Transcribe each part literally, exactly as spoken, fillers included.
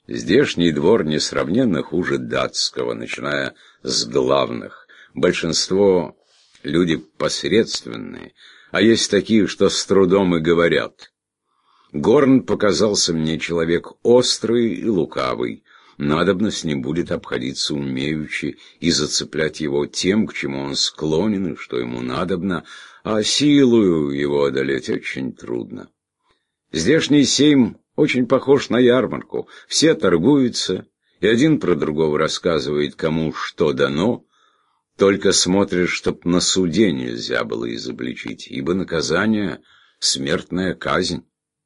Здешний двор несравненно хуже датского, начиная с главных. Большинство — люди посредственные, а есть такие, что с трудом и говорят. Горн показался мне человек острый и лукавый. Надобно с ним будет обходиться умеючи и зацеплять его тем, к чему он склонен и что ему надобно, а силою его одолеть очень трудно. Здешний сейм очень похож на ярмарку. Все торгуются, и один про другого рассказывает, кому что дано. Только смотришь, чтоб на суде нельзя было изобличить, ибо наказание — смертная казнь.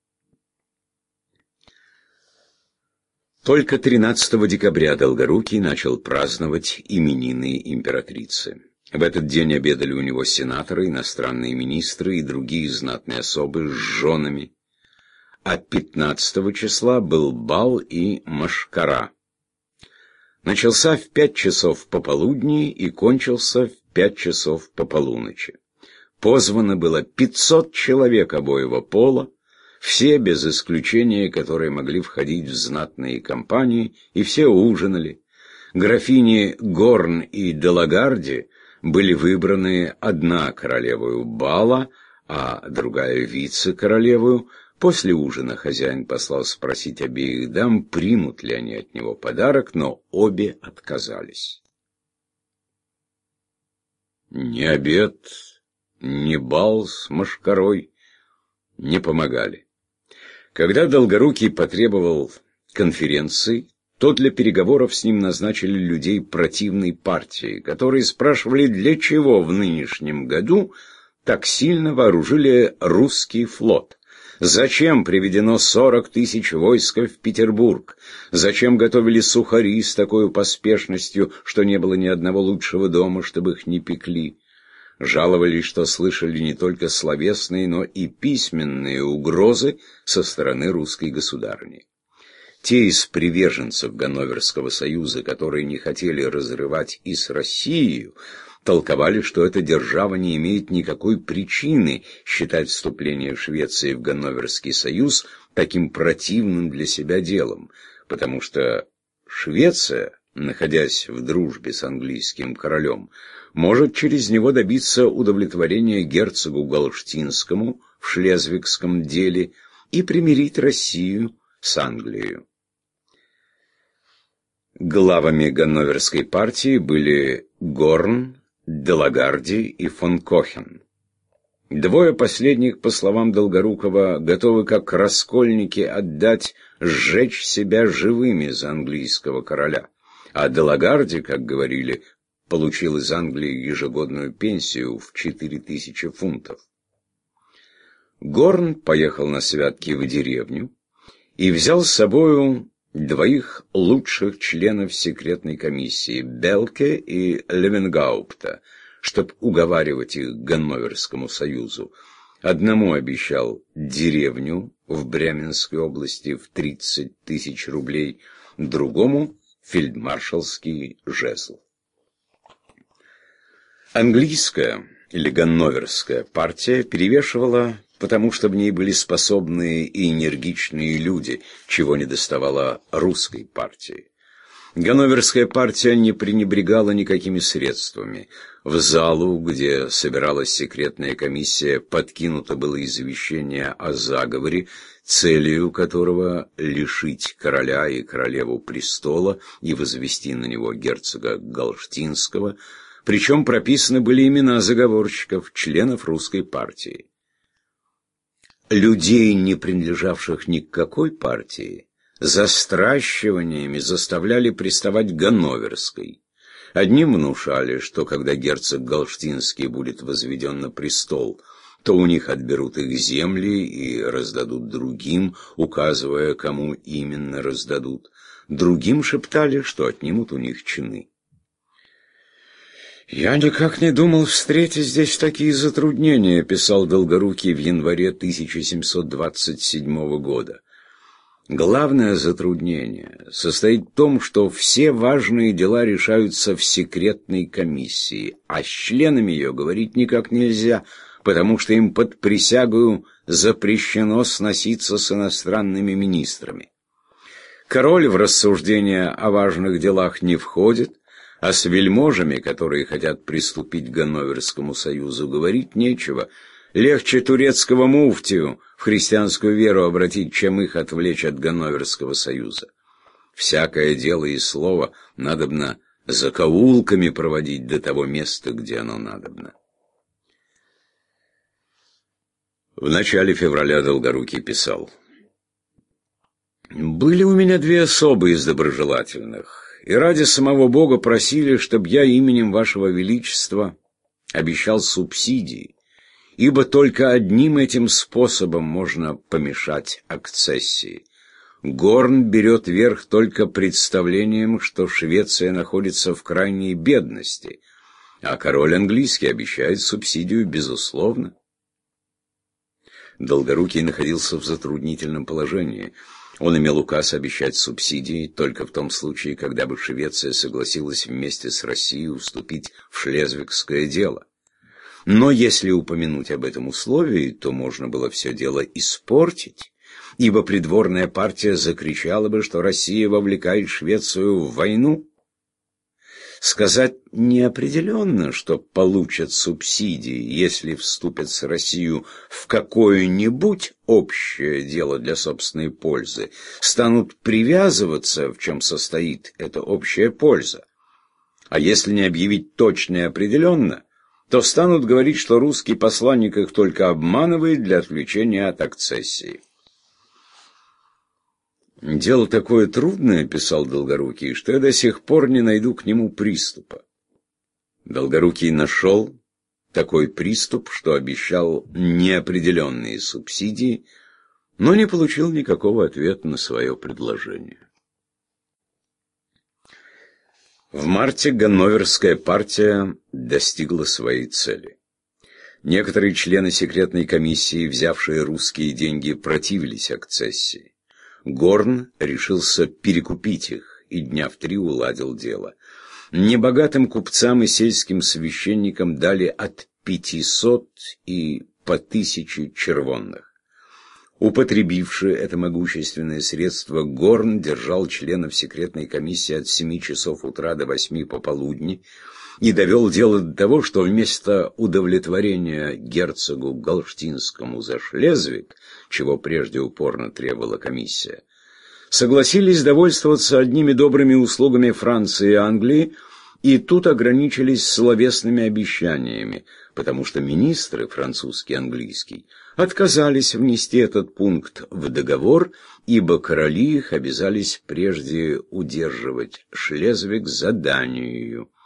Только тринадцатого декабря Долгорукий начал праздновать именины императрицы. В этот день обедали у него сенаторы, иностранные министры и другие знатные особы с женами. А пятнадцатого числа был бал и машкара. Начался в пять часов пополудни и кончился в пять часов по полуночи. Позвано было пятьсот человек обоего пола, все без исключения, которые могли входить в знатные компании, и все ужинали. Графини Горн и де Лагарди были выбраны одна королевою бала, а другая вице-королевою. После ужина хозяин послал спросить обеих дам, примут ли они от него подарок, но обе отказались. Ни обед, ни бал с машкарой не помогали. Когда Долгорукий потребовал конференции, то для переговоров с ним назначили людей противной партии, которые спрашивали, для чего в нынешнем году так сильно вооружили русский флот. Зачем приведено сорок тысяч войска в Петербург? Зачем готовили сухари с такой поспешностью, что не было ни одного лучшего дома, чтобы их не пекли? Жаловались, что слышали не только словесные, но и письменные угрозы со стороны русской государыни. Те из приверженцев Ганноверского союза, которые не хотели разрывать и с Россией, толковали, что эта держава не имеет никакой причины считать вступление Швеции в Ганноверский союз таким противным для себя делом, потому что Швеция, находясь в дружбе с английским королем, может через него добиться удовлетворения герцогу Галштинскому в шлезвигском деле и примирить Россию с Англией. Главами Ганноверской партии были Горн, де Лагарди и фон Кохен. Двое последних, по словам Долгорукова, готовы как раскольники отдать, сжечь себя живыми за английского короля, а де Лагарди, как говорили, получил из Англии ежегодную пенсию в четыре тысячи фунтов. Горн поехал на святки в деревню и взял с собою двоих лучших членов секретной комиссии, Белке и Левенгаупта, чтобы уговаривать их к Ганноверскому союзу. Одному обещал деревню в Бряменской области в тридцать тысяч рублей, другому — фельдмаршалский жезл. Английская или ганноверская партия перевешивала, потому что в ней были способные и энергичные люди, чего не доставало русской партии. Ганноверская партия не пренебрегала никакими средствами. В залу, где собиралась секретная комиссия, подкинуто было извещение о заговоре, целью которого лишить короля и королеву престола и возвести на него герцога Галштинского, причем прописаны были имена заговорщиков, членов русской партии. Людей, не принадлежавших ни к какой партии, застращиваниями заставляли приставать к Ганноверской. Одним внушали, что когда герцог Галштинский будет возведен на престол, то у них отберут их земли и раздадут другим, указывая, кому именно раздадут. Другим шептали, что отнимут у них чины. «Я никак не думал встретить здесь такие затруднения», — писал Долгорукий в январе тысяча семьсот двадцать седьмого года. «Главное затруднение состоит в том, что все важные дела решаются в секретной комиссии, а с членами ее говорить никак нельзя, потому что им под присягою запрещено сноситься с иностранными министрами. Король в рассуждения о важных делах не входит, а с вельможами, которые хотят приступить к Ганноверскому союзу, говорить нечего. Легче турецкого муфтию в христианскую веру обратить, чем их отвлечь от Ганноверского союза. Всякое дело и слово надобно закоулками проводить до того места, где оно надобно. В начале февраля Долгорукий писал: «Были у меня две особы из доброжелательных, и ради самого Бога просили, чтобы я именем вашего величества обещал субсидии, ибо только одним этим способом можно помешать акцессии. Горн берет верх только представлением, что Швеция находится в крайней бедности, а король английский обещает субсидию безусловно». Долгорукий находился в затруднительном положении. Он имел указ обещать субсидии только в том случае, когда бы Швеция согласилась вместе с Россией вступить в шлезвигское дело. Но если упомянуть об этом условии, то можно было все дело испортить, ибо придворная партия закричала бы, что Россия вовлекает Швецию в войну. Сказать неопределенно, что получат субсидии, если вступят с Россией в какое-нибудь общее дело для собственной пользы, станут привязываться, в чем состоит эта общая польза. А если не объявить точно и определенно, то станут говорить, что русский посланник их только обманывает для отвлечения от акцессии. «Дело такое трудное, — писал Долгорукий, — что я до сих пор не найду к нему приступа». Долгорукий нашел такой приступ, что обещал неопределенные субсидии, но не получил никакого ответа на свое предложение. В марте Ганноверская партия достигла своей цели. Некоторые члены секретной комиссии, взявшие русские деньги, противились акцессии. Горн решился перекупить их и дня в три уладил дело. Небогатым купцам и сельским священникам дали от пятисот и по тысяче червонных. Употребивший это могущественное средство, Горн держал членов секретной комиссии от семи часов утра до восьми пополудни и довел дело до того, что вместо удовлетворения герцогу Галштинскому за Шлезвиг, чего прежде упорно требовала комиссия, согласились довольствоваться одними добрыми услугами Франции и Англии, и тут ограничились словесными обещаниями, потому что министры, французский и английский, отказались внести этот пункт в договор, ибо короли их обязались прежде удерживать Шлезвиг за Данию.